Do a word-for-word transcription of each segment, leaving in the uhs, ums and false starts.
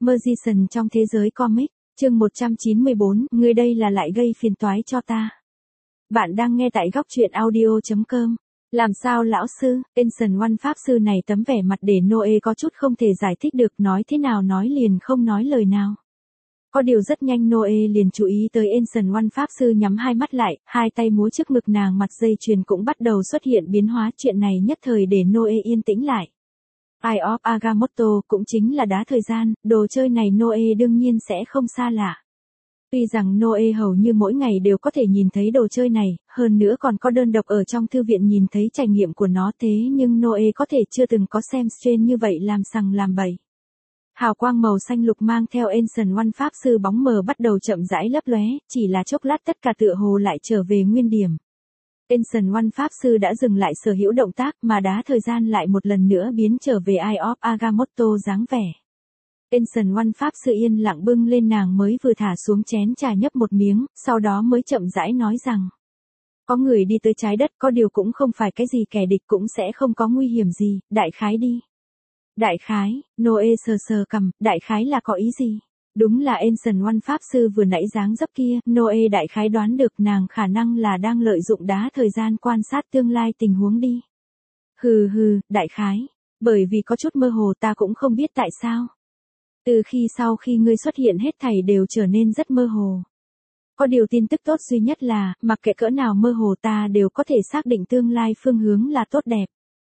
Magician trong thế giới comic, chương một trăm chín mươi bốn, người đây là lại gây phiền toái cho ta. Bạn đang nghe tại góc truyện audio chấm com. Làm sao lão sư, Ancient One Pháp sư này tấm vẻ mặt để Noe có chút không thể giải thích được, nói thế nào nói liền không nói lời nào. Có điều rất nhanh Noe liền chú ý tới Ancient One Pháp sư nhắm hai mắt lại, hai tay múa trước ngực nàng, mặt dây chuyền cũng bắt đầu xuất hiện biến hóa, chuyện này nhất thời để Noe yên tĩnh lại. Eye of Agamotto cũng chính là đá thời gian, đồ chơi này Noe đương nhiên sẽ không xa lạ. Tuy rằng Noe hầu như mỗi ngày đều có thể nhìn thấy đồ chơi này, hơn nữa còn có đơn độc ở trong thư viện nhìn thấy trải nghiệm của nó, thế nhưng Noe có thể chưa từng có xem stream như vậy làm sằng làm bậy. Hào quang màu xanh lục mang theo Ancient One Pháp sư bóng mờ bắt đầu chậm rãi lấp lóe, chỉ là chốc lát tất cả tựa hồ lại trở về nguyên điểm. Ancient One Pháp sư đã dừng lại sở hữu động tác, mà đá thời gian lại một lần nữa biến trở về Eye of Agamotto dáng vẻ. Ancient One Pháp sư yên lặng bưng lên nàng mới vừa thả xuống chén trà nhấp một miếng, sau đó mới chậm rãi nói rằng: có người đi tới trái đất, có điều cũng không phải cái gì kẻ địch, cũng sẽ không có nguy hiểm gì, đại khái đi. Đại khái, Noe sờ sờ cằm, đại khái là có ý gì? Đúng là Ancient One Pháp sư vừa nãy dáng dấp kia, Noe đại khái đoán được nàng khả năng là đang lợi dụng đá thời gian quan sát tương lai tình huống đi. Hừ hừ, đại khái, bởi vì có chút mơ hồ, ta cũng không biết tại sao. Từ khi sau khi ngươi xuất hiện hết thảy đều trở nên rất mơ hồ. Có điều tin tức tốt duy nhất là, mặc kệ cỡ nào mơ hồ ta đều có thể xác định tương lai phương hướng là tốt đẹp.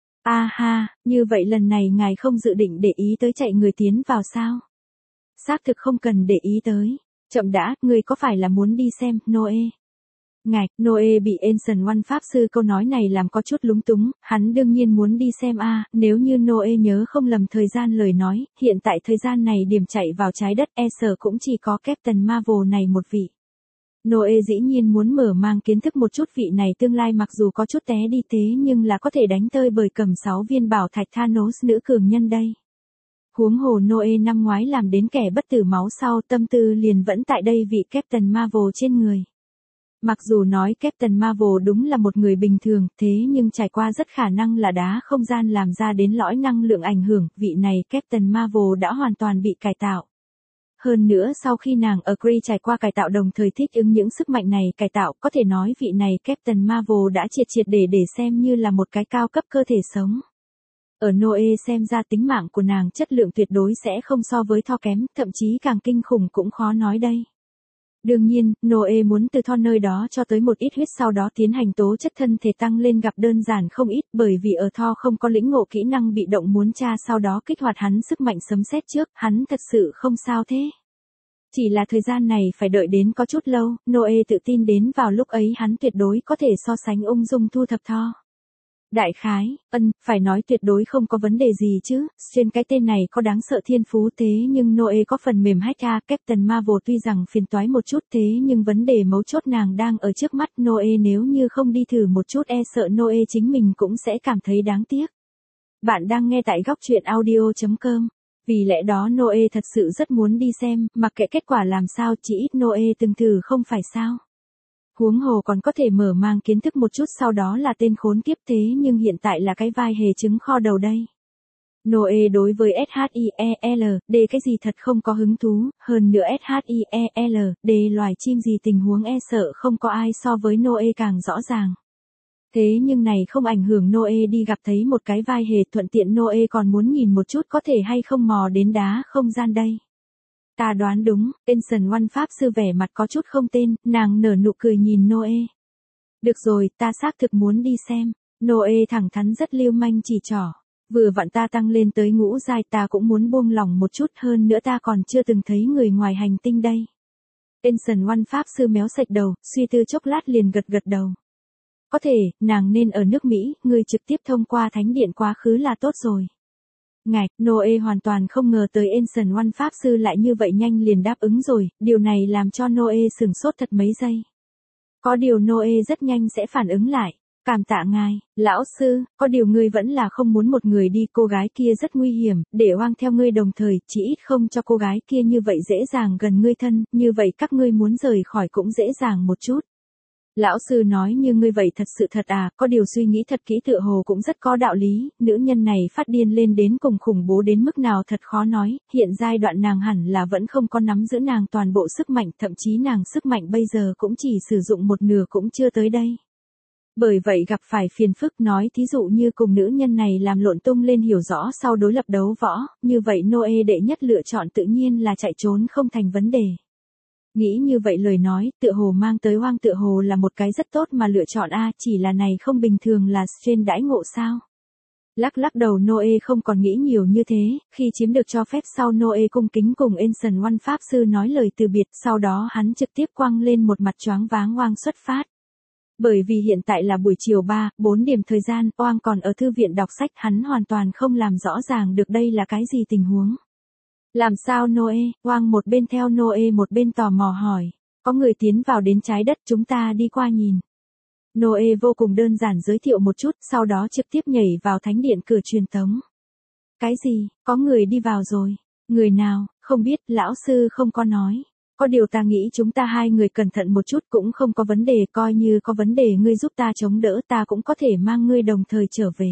A ha, như vậy lần này ngài không dự định để ý tới chạy người tiến vào sao? Xác thực không cần để ý tới. Chậm đã, ngươi có phải là muốn đi xem, Noe? Ngạch, Noe bị Ancient One Pháp sư câu nói này làm có chút lúng túng, hắn đương nhiên muốn đi xem a, à, nếu như Noe nhớ không lầm thời gian lời nói, hiện tại thời gian này điểm chạy vào trái đất e sợ cũng chỉ có Captain Marvel này một vị. Noe dĩ nhiên muốn mở mang kiến thức một chút vị này tương lai mặc dù có chút té đi thế nhưng là có thể đánh tơi bởi cầm sáu viên bảo thạch Thanos nữ cường nhân đây. Huống hồ Noe năm ngoái làm đến kẻ bất tử máu sau, tâm tư liền vẫn tại đây vị Captain Marvel trên người. Mặc dù nói Captain Marvel đúng là một người bình thường, thế nhưng trải qua rất khả năng là đá không gian làm ra đến lõi năng lượng ảnh hưởng, vị này Captain Marvel đã hoàn toàn bị cải tạo. Hơn nữa sau khi nàng ở Kree trải qua cải tạo đồng thời thích ứng những sức mạnh này cải tạo, có thể nói vị này Captain Marvel đã triệt triệt để để xem như là một cái cao cấp cơ thể sống. Ở Noe xem ra tính mạng của nàng chất lượng tuyệt đối sẽ không so với Thor kém, thậm chí càng kinh khủng cũng khó nói đây. Đương nhiên, Noe muốn từ Thor nơi đó cho tới một ít huyết sau đó tiến hành tố chất thân thể tăng lên gặp đơn giản không ít, bởi vì ở Thor không có lĩnh ngộ kỹ năng bị động muốn tra sau đó kích hoạt hắn sức mạnh sấm sét trước, hắn thật sự không sao thế. Chỉ là thời gian này phải đợi đến có chút lâu, Noe tự tin đến vào lúc ấy hắn tuyệt đối có thể so sánh ung dung thu thập Thor. Đại khái, ân, phải nói tuyệt đối không có vấn đề gì chứ, trên cái tên này có đáng sợ thiên phú thế nhưng Noe có phần mềm hacker, Captain Marvel tuy rằng phiền toái một chút thế nhưng vấn đề mấu chốt nàng đang ở trước mắt, Noe nếu như không đi thử một chút e sợ Noe chính mình cũng sẽ cảm thấy đáng tiếc. Bạn đang nghe tại góc truyện audio chấm com. Vì lẽ đó Noe thật sự rất muốn đi xem, mặc kệ kết quả làm sao chỉ ít Noe từng thử không phải sao. Huống hồ còn có thể mở mang kiến thức một chút sau đó là tên khốn kiếp thế nhưng hiện tại là cái vai hề trứng kho đầu đây. Noe đối với SHIELD cái gì thật không có hứng thú, hơn nữa SHIELD loài chim gì tình huống e sợ không có ai so với Noe càng rõ ràng. Thế nhưng này không ảnh hưởng Noe đi gặp thấy một cái vai hề, thuận tiện Noe còn muốn nhìn một chút có thể hay không mò đến đá không gian đây. Ta đoán đúng, Ancient One Pháp sư vẻ mặt có chút không tên, nàng nở nụ cười nhìn Noe. Được rồi, ta xác thực muốn đi xem. Noe thẳng thắn rất lưu manh chỉ trỏ. Vừa vặn ta tăng lên tới ngũ giai, ta cũng muốn buông lỏng một chút, hơn nữa ta còn chưa từng thấy người ngoài hành tinh đây. Ancient One Pháp sư méo sạch đầu, suy tư chốc lát liền gật gật đầu. Có thể, nàng nên ở nước Mỹ, người trực tiếp thông qua thánh điện quá khứ là tốt rồi. Ngạch, Noe hoàn toàn không ngờ tới Ancient One Pháp sư lại như vậy nhanh liền đáp ứng rồi, điều này làm cho Noe sửng sốt thật mấy giây. Có điều Noe rất nhanh sẽ phản ứng lại, cảm tạ ngài, lão sư, có điều ngươi vẫn là không muốn một người đi, cô gái kia rất nguy hiểm, để oang theo ngươi đồng thời, chỉ ít không cho cô gái kia như vậy dễ dàng gần ngươi thân, như vậy các ngươi muốn rời khỏi cũng dễ dàng một chút. Lão sư nói như ngươi vậy thật sự thật à, có điều suy nghĩ thật kỹ tựa hồ cũng rất có đạo lý, nữ nhân này phát điên lên đến cùng khủng bố đến mức nào thật khó nói, hiện giai đoạn nàng hẳn là vẫn không có nắm giữ nàng toàn bộ sức mạnh, thậm chí nàng sức mạnh bây giờ cũng chỉ sử dụng một nửa cũng chưa tới đây. Bởi vậy gặp phải phiền phức nói thí dụ như cùng nữ nhân này làm lộn tung lên hiểu rõ sau đối lập đấu võ, như vậy Noe đệ nhất lựa chọn tự nhiên là chạy trốn không thành vấn đề. Nghĩ như vậy lời nói, tựa hồ mang tới hoang tựa hồ là một cái rất tốt mà lựa chọn a, chỉ là này không bình thường là trên đãi ngộ sao. Lắc lắc đầu Noe không còn nghĩ nhiều như thế, khi chiếm được cho phép sau Noe cung kính cùng Ancient One Pháp Sư nói lời từ biệt, sau đó hắn trực tiếp quăng lên một mặt choáng váng Oang xuất phát. Bởi vì hiện tại là buổi chiều ba, bốn điểm thời gian, Oang còn ở thư viện đọc sách, hắn hoàn toàn không làm rõ ràng được đây là cái gì tình huống. Làm sao Noe, Oang một bên theo Noe một bên tò mò hỏi, có người tiến vào đến trái đất chúng ta đi qua nhìn. Noe vô cùng đơn giản giới thiệu một chút, sau đó trực tiếp nhảy vào thánh điện cửa truyền tống. Cái gì, có người đi vào rồi, người nào, không biết, lão sư không có nói. Có điều ta nghĩ chúng ta hai người cẩn thận một chút cũng không có vấn đề, coi như có vấn đề ngươi giúp ta chống đỡ ta cũng có thể mang ngươi đồng thời trở về.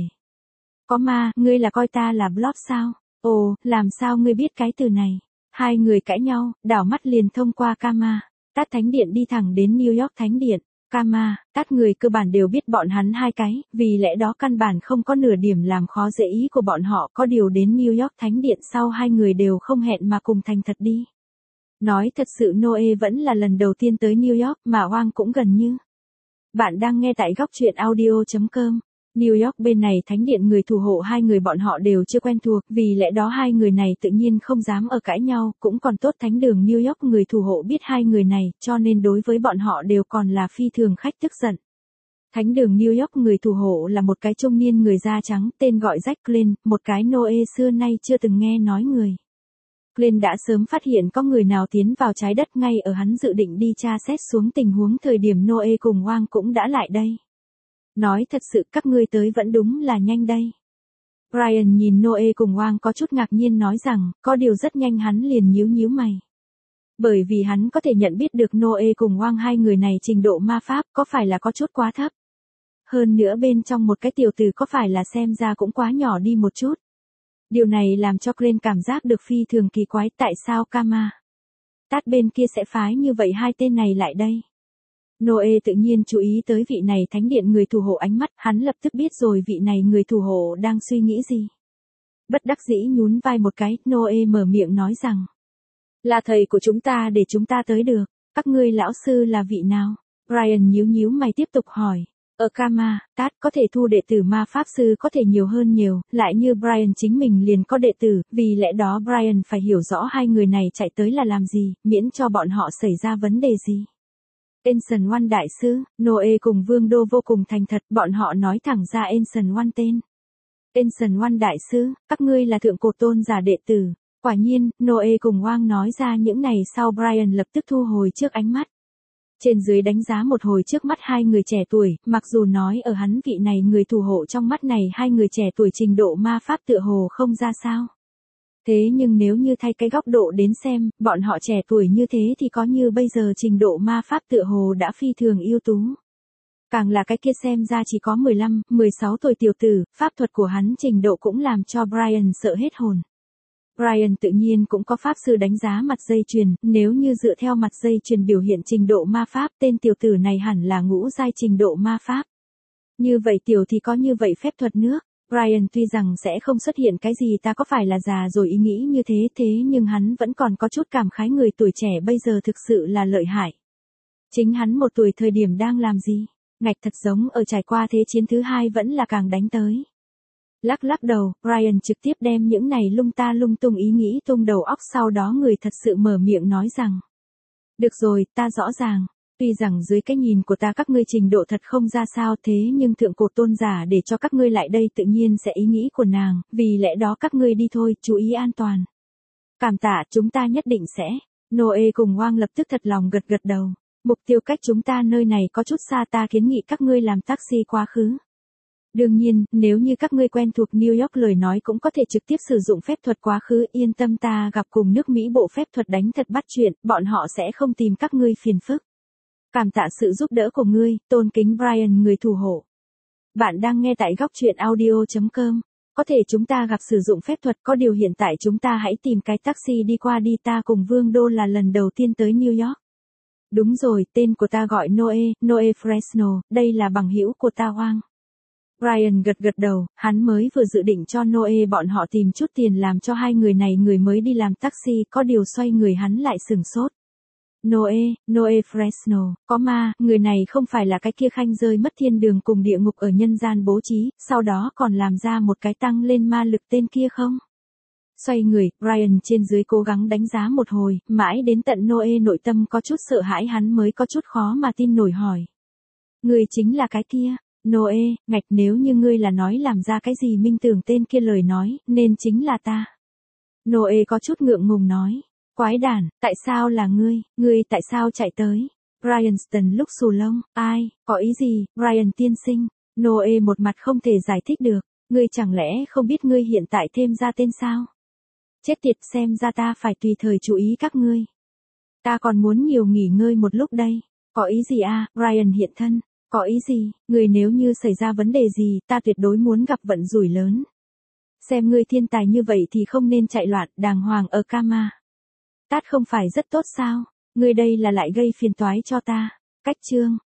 Có ma, ngươi là coi ta là Blob sao? Ồ, làm sao ngươi biết cái từ này? Hai người cãi nhau, đảo mắt liền thông qua Kama, Tát Thánh Điện đi thẳng đến New York Thánh Điện. Kama, Tát người cơ bản đều biết bọn hắn hai cái, vì lẽ đó căn bản không có nửa điểm làm khó dễ ý của bọn họ, có điều đến New York Thánh Điện sau hai người đều không hẹn mà cùng thành thật đi. Nói thật sự Noe vẫn là lần đầu tiên tới New York mà Oang cũng gần như. Bạn đang nghe tại góc truyện audio chấm com. New York bên này thánh điện người thủ hộ hai người bọn họ đều chưa quen thuộc, vì lẽ đó hai người này tự nhiên không dám ở cãi nhau, cũng còn tốt thánh đường New York người thủ hộ biết hai người này, cho nên đối với bọn họ đều còn là phi thường khách tức giận. Thánh đường New York người thủ hộ là một cái trung niên người da trắng, tên gọi Jack Glenn, một cái Noe xưa nay chưa từng nghe nói người. Glenn đã sớm phát hiện có người nào tiến vào trái đất ngay ở hắn dự định đi tra xét xuống tình huống thời điểm Noe cùng Oang cũng đã lại đây. Nói thật sự các ngươi tới vẫn đúng là nhanh đây. Brian nhìn Noe cùng Oang có chút ngạc nhiên nói rằng, có điều rất nhanh hắn liền nhíu nhíu mày. Bởi vì hắn có thể nhận biết được Noe cùng Oang hai người này trình độ ma pháp có phải là có chút quá thấp. Hơn nữa bên trong một cái tiểu tử có phải là xem ra cũng quá nhỏ đi một chút. Điều này làm cho Glenn cảm giác được phi thường kỳ quái tại sao Kama, Tát bên kia sẽ phái như vậy hai tên này lại đây. Noe tự nhiên chú ý tới vị này thánh điện người thủ hộ ánh mắt, hắn lập tức biết rồi vị này người thủ hộ đang suy nghĩ gì. Bất đắc dĩ nhún vai một cái, Noe mở miệng nói rằng, là thầy của chúng ta để chúng ta tới được, các ngươi lão sư là vị nào? Brian nhíu nhíu mày tiếp tục hỏi. Ở Kama, Tát có thể thu đệ tử ma pháp sư có thể nhiều hơn nhiều, lại như Brian chính mình liền có đệ tử, vì lẽ đó Brian phải hiểu rõ hai người này chạy tới là làm gì, miễn cho bọn họ xảy ra vấn đề gì. Ancient One đại sư, Noe cùng Vương Đô vô cùng thành thật, bọn họ nói thẳng ra Ancient One tên. Ancient One đại sư, các ngươi là thượng cổ tôn giả đệ tử. Quả nhiên, Noe cùng Oang nói ra những này sau Brian lập tức thu hồi trước ánh mắt. Trên dưới đánh giá một hồi trước mắt hai người trẻ tuổi, mặc dù nói ở hắn vị này người thủ hộ trong mắt này hai người trẻ tuổi trình độ ma pháp tựa hồ không ra sao. Thế nhưng nếu như thay cái góc độ đến xem, bọn họ trẻ tuổi như thế thì có như bây giờ trình độ ma pháp tựa hồ đã phi thường ưu tú. Càng là cái kia xem ra chỉ có mười lăm, mười sáu tuổi tiểu tử, pháp thuật của hắn trình độ cũng làm cho Brian sợ hết hồn. Brian tự nhiên cũng có pháp sư đánh giá mặt dây chuyền, nếu như dựa theo mặt dây chuyền biểu hiện trình độ ma pháp, tên tiểu tử này hẳn là ngũ giai trình độ ma pháp. Như vậy tiểu thì có như vậy phép thuật nước. Brian tuy rằng sẽ không xuất hiện cái gì ta có phải là già rồi ý nghĩ như thế thế nhưng hắn vẫn còn có chút cảm khái người tuổi trẻ bây giờ thực sự là lợi hại. Chính hắn một tuổi thời điểm đang làm gì? Ngạch thật giống ở trải qua thế chiến thứ hai vẫn là càng đánh tới. Lắc lắc đầu, Brian trực tiếp đem những này lung ta lung tung ý nghĩ tung đầu óc sau đó người thật sự mở miệng nói rằng. Được rồi, ta rõ ràng. Tuy rằng dưới cái nhìn của ta các ngươi trình độ thật không ra sao thế nhưng thượng cổ tôn giả để cho các ngươi lại đây tự nhiên sẽ ý nghĩ của nàng, vì lẽ đó các ngươi đi thôi, chú ý an toàn. Cảm tạ, chúng ta nhất định sẽ. Noe cùng Oang lập tức thật lòng gật gật đầu. Mục tiêu cách chúng ta nơi này có chút xa ta kiến nghị các ngươi làm taxi quá khứ. Đương nhiên, nếu như các ngươi quen thuộc New York lời nói cũng có thể trực tiếp sử dụng phép thuật quá khứ, yên tâm ta gặp cùng nước Mỹ bộ phép thuật đánh thật bắt chuyện, bọn họ sẽ không tìm các ngươi phiền phức. Cảm tạ sự giúp đỡ của ngươi, tôn kính Brian người thủ hộ. Bạn đang nghe tại góc truyện audio chấm com. Có thể chúng ta gặp sử dụng phép thuật, có điều hiện tại chúng ta hãy tìm cái taxi đi qua đi, ta cùng Vương Đô là lần đầu tiên tới New York. Đúng rồi, tên của ta gọi Noe, Noe Fresno, đây là bằng hữu của ta Hoang. Brian gật gật đầu, hắn mới vừa dự định cho Noe bọn họ tìm chút tiền làm cho hai người này người mới đi làm taxi, có điều xoay người hắn lại sừng sốt. Noe, Noe Fresno, có ma, người này không phải là cái kia khanh rơi mất thiên đường cùng địa ngục ở nhân gian bố trí, sau đó còn làm ra một cái tăng lên ma lực tên kia không? Xoay người, Brian trên dưới cố gắng đánh giá một hồi, mãi đến tận Noe nội tâm có chút sợ hãi hắn mới có chút khó mà tin nổi hỏi. Người chính là cái kia, Noe, ngạch nếu như ngươi là nói làm ra cái gì minh tưởng tên kia lời nói, nên chính là ta. Noe có chút ngượng ngùng nói. Quái đản, tại sao là ngươi, ngươi tại sao chạy tới? Brian Ston lúc xù lông, ai, có ý gì, Brian tiên sinh? Noe một mặt không thể giải thích được, ngươi chẳng lẽ không biết ngươi hiện tại thêm ra tên sao? Chết tiệt, xem ra ta phải tùy thời chú ý các ngươi. Ta còn muốn nhiều nghỉ ngơi một lúc đây. Có ý gì à, Brian hiện thân, có ý gì, ngươi nếu như xảy ra vấn đề gì, ta tuyệt đối muốn gặp vận rủi lớn. Xem ngươi thiên tài như vậy thì không nên chạy loạn, đàng hoàng ở Kama. Tát không phải rất tốt sao, ngươi đây là lại gây phiền toái cho ta. Cách chương